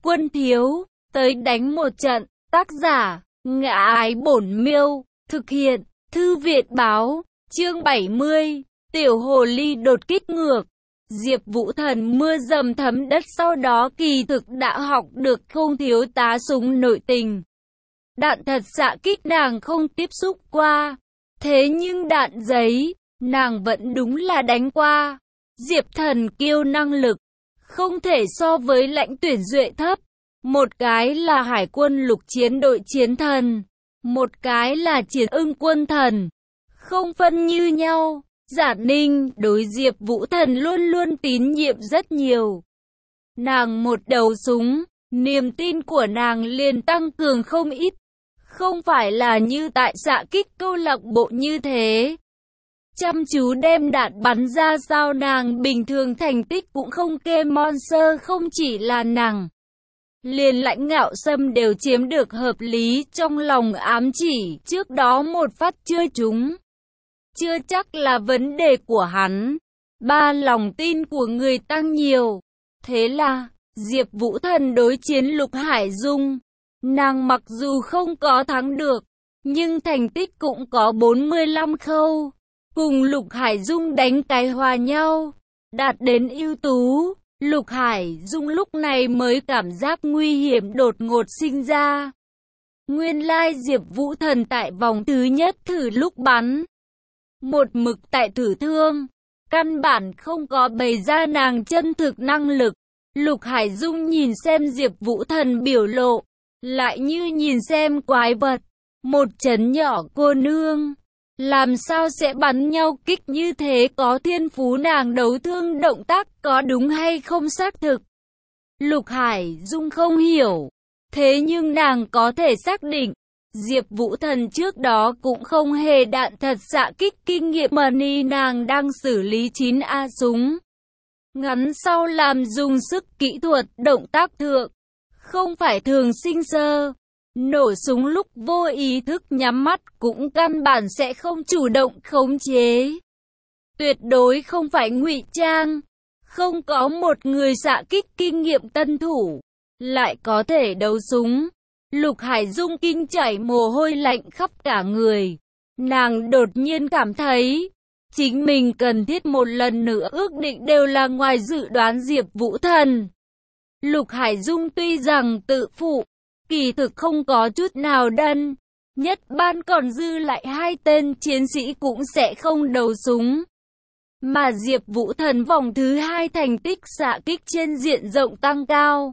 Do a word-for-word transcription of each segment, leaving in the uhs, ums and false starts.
Quân thiếu, tới đánh một trận. Tác giả, Ngã Ái Bổn Miêu. Thực hiện, Thư Việt Báo. Chương bảy mươi. Tiểu hồ ly đột kích ngược. Diệp Vũ Thần mưa dầm thấm đất sau đó kỳ thực đã học được không thiếu tá súng nội tình. Đạn thật xạ kích nàng không tiếp xúc qua. Thế nhưng đạn giấy, nàng vẫn đúng là đánh qua. Diệp Thần kiêu năng lực, không thể so với Lãnh Tuyển Duệ thấp. Một cái là Hải quân lục chiến đội chiến thần, một cái là chiến ưng quân thần. Không phân như nhau. Giả Ninh đối Diệp Vũ Thần luôn luôn tín nhiệm rất nhiều. Nàng một đầu súng, niềm tin của nàng liền tăng cường không ít. Không phải là như tại xạ kích câu lạc bộ như thế. Chăm chú đem đạn bắn ra sao nàng bình thường thành tích cũng không kê monster, không chỉ là nàng. Liền Lãnh Ngạo Sâm đều chiếm được hợp lý trong lòng ám chỉ trước đó một phát chưa trúng. Chưa chắc là vấn đề của hắn. Ba lòng tin của người tăng nhiều. Thế là, Diệp Vũ Thần đối chiến Lục Hải Dung. Nàng mặc dù không có thắng được, nhưng thành tích cũng có bốn mươi lăm khâu. Cùng Lục Hải Dung đánh cái hòa nhau, đạt đến ưu tú. Lục Hải Dung lúc này mới cảm giác nguy hiểm đột ngột sinh ra. Nguyên lai Diệp Vũ Thần tại vòng thứ nhất thử lúc bắn, một mực tại thử thương, căn bản không có bày ra nàng chân thực năng lực. Lục Hải Dung nhìn xem Diệp Vũ Thần biểu lộ, lại như nhìn xem quái vật. Một trấn nhỏ cô nương, làm sao sẽ bắn nhau kích như thế, có thiên phú nàng đấu thương động tác có đúng hay không xác thực. Lục Hải Dung không hiểu, thế nhưng nàng có thể xác định. Diệp Vũ Thần trước đó cũng không hề đạn thật xạ kích kinh nghiệm mà ni nàng đang xử lý chín A súng ngắn sau làm dùng sức kỹ thuật động tác thượng, không phải thường sinh sơ. Nổ súng lúc vô ý thức nhắm mắt cũng căn bản sẽ không chủ động khống chế. Tuyệt đối không phải ngụy trang. Không có một người xạ kích kinh nghiệm tân thủ lại có thể đấu súng. Lục Hải Dung kinh chảy mồ hôi lạnh khắp cả người. Nàng đột nhiên cảm thấy chính mình cần thiết một lần nữa ước định đều là ngoài dự đoán Diệp Vũ Thần. Lục Hải Dung tuy rằng tự phụ, kỳ thực không có chút nào đần. Nhất ban còn dư lại hai tên chiến sĩ cũng sẽ không đấu súng. Mà Diệp Vũ Thần vòng thứ hai thành tích xạ kích trên diện rộng tăng cao,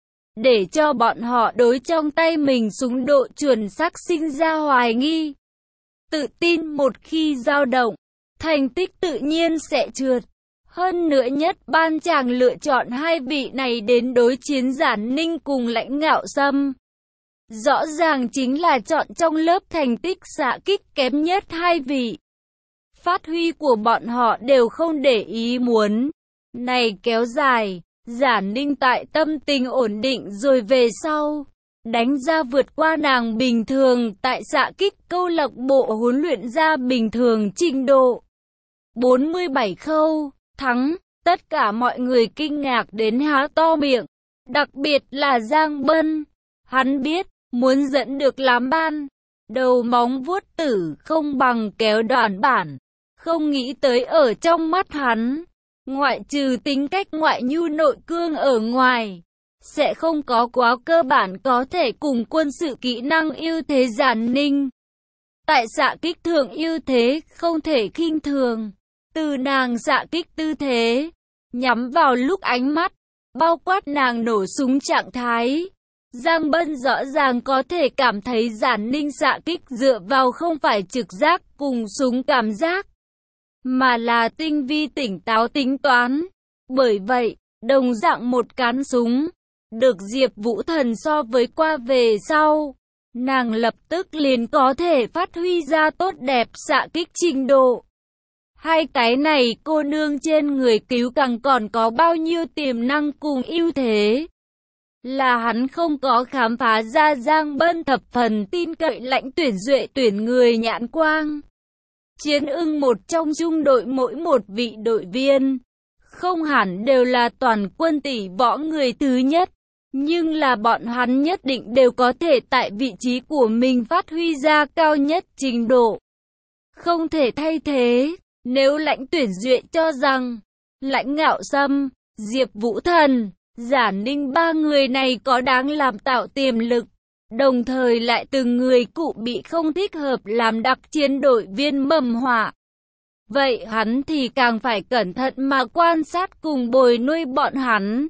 để cho bọn họ đối trong tay mình súng độ chuẩn xác sinh ra hoài nghi. Tự tin một khi dao động, thành tích tự nhiên sẽ trượt. Hơn nữa nhất ban chàng lựa chọn hai vị này đến đối chiến Giả Ninh cùng Lãnh Ngạo Sâm. Rõ ràng chính là chọn trong lớp thành tích xạ kích kém nhất hai vị. Phát huy của bọn họ đều không để ý muốn này kéo dài. Giả Ninh tại tâm tình ổn định rồi về sau, đánh ra vượt qua nàng bình thường tại xạ kích câu lạc bộ huấn luyện ra bình thường trình độ. bốn mươi bảy khâu, thắng, tất cả mọi người kinh ngạc đến há to miệng, đặc biệt là Giang Bân. Hắn biết, muốn dẫn được làm ban, đầu móng vuốt tử không bằng kéo đoạn bản, không nghĩ tới ở trong mắt hắn, ngoại trừ tính cách ngoại nhu nội cương ở ngoài, sẽ không có quá cơ bản có thể cùng quân sự kỹ năng ưu thế Giả Ninh. Tại xạ kích thượng ưu thế không thể khinh thường, từ nàng xạ kích tư thế, nhắm vào lúc ánh mắt, bao quát nàng nổ súng trạng thái. Giang Bân rõ ràng có thể cảm thấy Giả Ninh xạ kích dựa vào không phải trực giác cùng súng cảm giác, mà là tinh vi tỉnh táo tính toán. Bởi vậy, đồng dạng một cán súng, được Diệp Vũ Thần so với qua về sau, nàng lập tức liền có thể phát huy ra tốt đẹp xạ kích trình độ. Hai cái này cô nương trên người cứu càng còn có bao nhiêu tiềm năng cùng ưu thế, là hắn không có khám phá ra. Giang Bân thập phần tin cậy Lãnh Tuyển Duệ tuyển người nhãn quang. Chiến ưng một trong trung đội mỗi một vị đội viên, không hẳn đều là toàn quân tỷ võ người thứ nhất. Nhưng là bọn hắn nhất định đều có thể tại vị trí của mình phát huy ra cao nhất trình độ. Không thể thay thế. Nếu Lãnh Tuyển Duệ cho rằng Lãnh Ngạo Sâm, Diệp Vũ Thần, Giả Ninh ba người này có đáng làm tạo tiềm lực, đồng thời lại từng người cụ bị không thích hợp làm đặc chiến đội viên mầm họa, vậy hắn thì càng phải cẩn thận mà quan sát cùng bồi nuôi bọn hắn.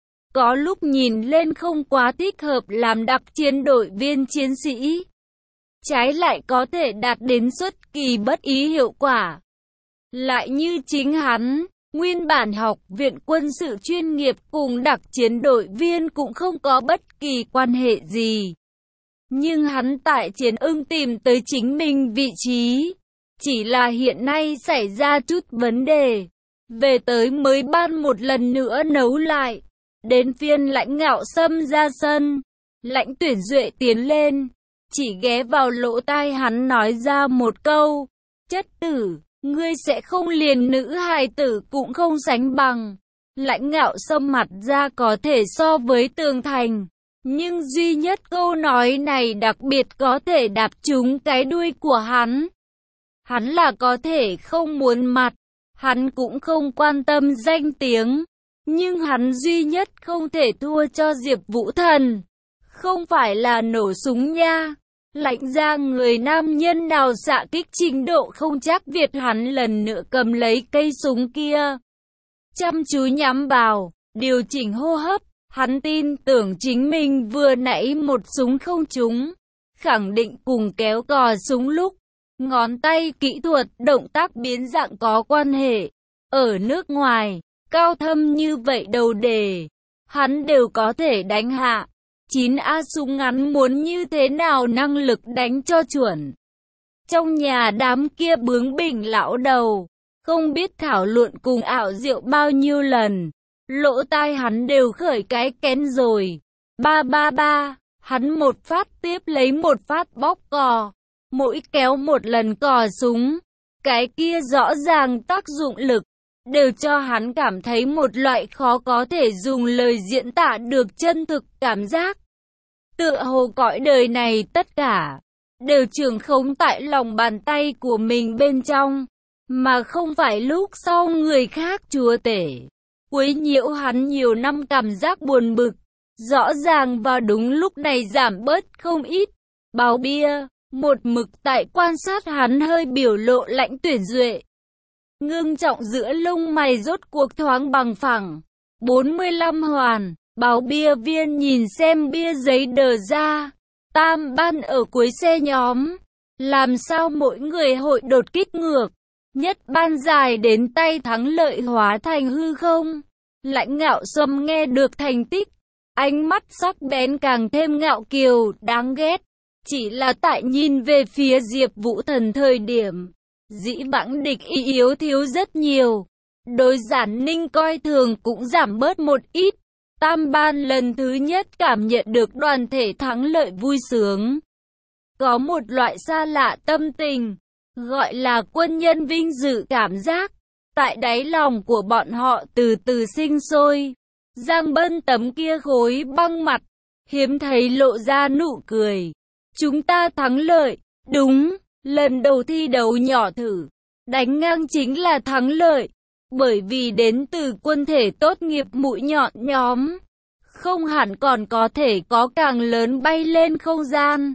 Có lúc nhìn lên không quá thích hợp làm đặc chiến đội viên chiến sĩ, trái lại có thể đạt đến xuất kỳ bất ý hiệu quả. Lại như chính hắn, nguyên bản học viện quân sự chuyên nghiệp cùng đặc chiến đội viên cũng không có bất kỳ quan hệ gì. Nhưng hắn tại Chiến Ưng tìm tới chính mình vị trí, chỉ là hiện nay xảy ra chút vấn đề, về tới mới ban một lần nữa nấu lại. Đến phiên Lãnh Ngạo Sâm ra sân, Lãnh Tuyển Duệ tiến lên, chỉ ghé vào lỗ tai hắn nói ra một câu, chất tử, ngươi sẽ không liền nữ hài tử cũng không sánh bằng. Lãnh Ngạo Sâm mặt ra có thể so với tường thành, nhưng duy nhất câu nói này đặc biệt có thể đạp trúng cái đuôi của hắn. Hắn là có thể không muốn mặt, hắn cũng không quan tâm danh tiếng, nhưng hắn duy nhất không thể thua cho Diệp Vũ Thần. Không phải là nổ súng nha. Lãnh ra người nam nhân nào xạ kích trình độ không chắc Việt hắn lần nữa cầm lấy cây súng kia. Chăm chú nhắm vào, điều chỉnh hô hấp, hắn tin tưởng chính mình vừa nãy một súng không trúng. Khẳng định cùng kéo cò súng lúc, ngón tay kỹ thuật động tác biến dạng có quan hệ. Ở nước ngoài, cao thâm như vậy đầu đề, hắn đều có thể đánh hạ. chín A súng ngắn muốn như thế nào năng lực đánh cho chuẩn. Trong nhà đám kia bướng bỉnh lão đầu, không biết thảo luận cùng ảo diệu bao nhiêu lần, lỗ tai hắn đều khởi cái kén rồi. Ba ba ba, hắn một phát tiếp lấy một phát bóp cò, mỗi kéo một lần cò súng, cái kia rõ ràng tác dụng lực, đều cho hắn cảm thấy một loại khó có thể dùng lời diễn tả được chân thực cảm giác. Tựa hồ cõi đời này tất cả đều trường khống tại lòng bàn tay của mình bên trong, mà không phải lúc sau người khác chúa tể. Quấy nhiễu hắn nhiều năm cảm giác buồn bực, rõ ràng vào đúng lúc này giảm bớt không ít. Báo bia, một mực tại quan sát hắn hơi biểu lộ Lãnh Tuyển Duệ. Ngưng trọng giữa lông mày rốt cuộc thoáng bằng phẳng. bốn mươi lăm hoàn. Báo bia viên nhìn xem bia giấy đờ ra. Tam ban ở cuối xe nhóm. Làm sao mỗi người hội đột kích ngược. Nhất ban dài đến tay thắng lợi hóa thành hư không. Lãnh Ngạo Sâm nghe được thành tích. Ánh mắt sắc bén càng thêm ngạo kiều, đáng ghét. Chỉ là tại nhìn về phía Diệp Vũ Thần thời điểm, dĩ vãng địch ý yếu thiếu rất nhiều. Đối Giản Ninh coi thường cũng giảm bớt một ít. Tam ban lần thứ nhất cảm nhận được đoàn thể thắng lợi vui sướng. Có một loại xa lạ tâm tình, gọi là quân nhân vinh dự cảm giác, tại đáy lòng của bọn họ từ từ sinh sôi. Giang Bân tấm kia khối băng mặt, hiếm thấy lộ ra nụ cười. Chúng ta thắng lợi, đúng, lần đầu thi đấu nhỏ thử, đánh ngang chính là thắng lợi, bởi vì đến từ quân thể tốt nghiệp mũi nhọn nhóm, không hẳn còn có thể có càng lớn bay lên không gian.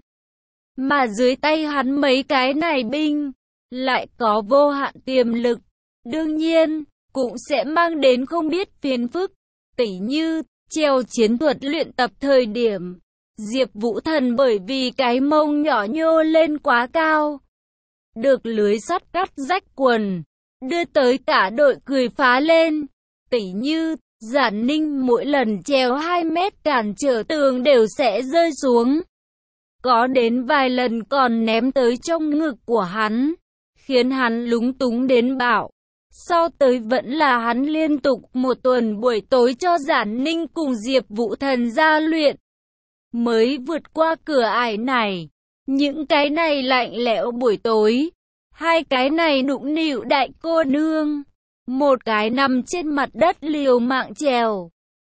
Mà dưới tay hắn mấy cái này binh, lại có vô hạn tiềm lực, đương nhiên, cũng sẽ mang đến không biết phiền phức, tỉ như, treo chiến thuật luyện tập thời điểm. Diệp Vũ Thần bởi vì cái mông nhỏ nhô lên quá cao, được lưới sắt cắt rách quần, đưa tới cả đội cười phá lên. Tỉ như, Giản Ninh mỗi lần trèo hai mét cản trở tường đều sẽ rơi xuống. Có đến vài lần còn ném tới trong ngực của hắn, khiến hắn lúng túng đến bạo. Sau tới vẫn là hắn liên tục một tuần buổi tối cho Giản Ninh cùng Diệp Vũ Thần ra luyện. Mới vượt qua cửa ải này, những cái này lạnh lẽo buổi tối, hai cái này nũng nịu đại cô nương, một cái nằm trên mặt đất liều mạng trèo,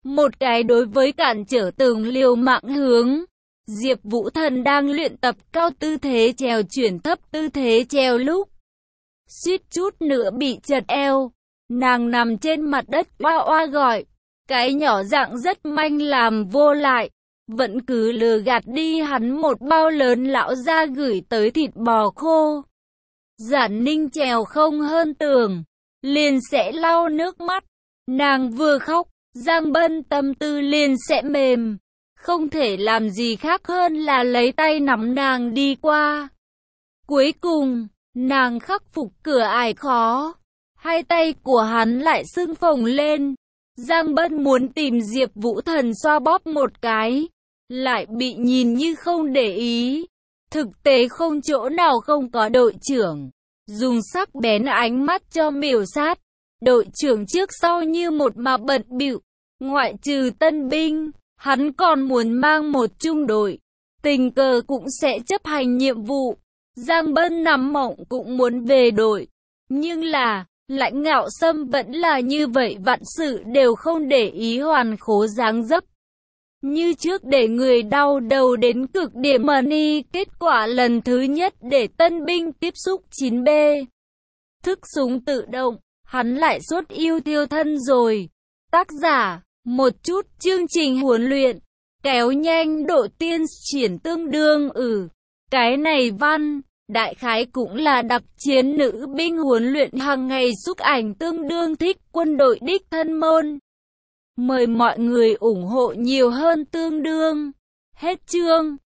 một cái đối với cản trở tường liều mạng hướng. Diệp Vũ Thần đang luyện tập cao tư thế chèo chuyển thấp tư thế chèo lúc suýt chút nữa bị trật eo. Nàng nằm trên mặt đất oa oa gọi. Cái nhỏ dạng rất manh làm vô lại. Vẫn cứ lừa gạt đi hắn một bao lớn lão ra gửi tới thịt bò khô. Giản Ninh trèo không hơn tường, liền sẽ lau nước mắt. Nàng vừa khóc, Giang Bân tâm tư liền sẽ mềm. Không thể làm gì khác hơn là lấy tay nắm nàng đi qua. Cuối cùng, nàng khắc phục cửa ải khó. Hai tay của hắn lại sưng phồng lên. Giang Bân muốn tìm Diệp Vũ Thần xoa bóp một cái, lại bị nhìn như không để ý. Thực tế không chỗ nào không có đội trưởng. Dùng sắc bén ánh mắt cho miểu sát. Đội trưởng trước sau như một mà bận bịu. Ngoại trừ tân binh, hắn còn muốn mang một trung đội. Tình cờ cũng sẽ chấp hành nhiệm vụ. Giang Bân nắm mộng cũng muốn về đội. Nhưng là, Lãnh Ngạo Sâm vẫn là như vậy, vạn sự đều không để ý, hoàn khố dáng dấp. Như trước để người đau đầu đến cực điểm mà ni. Kết quả lần thứ nhất để tân binh tiếp xúc chín B. Thức súng tự động, hắn lại suốt yêu tiêu thân rồi. Tác giả, một chút chương trình huấn luyện, kéo nhanh độ tiên triển tương đương ừ. Cái này văn, đại khái cũng là đặc chiến nữ binh huấn luyện hàng ngày xúc ảnh tương đương thích quân đội đích thân môn. Mời mọi người ủng hộ nhiều hơn tương đương. Hết chương.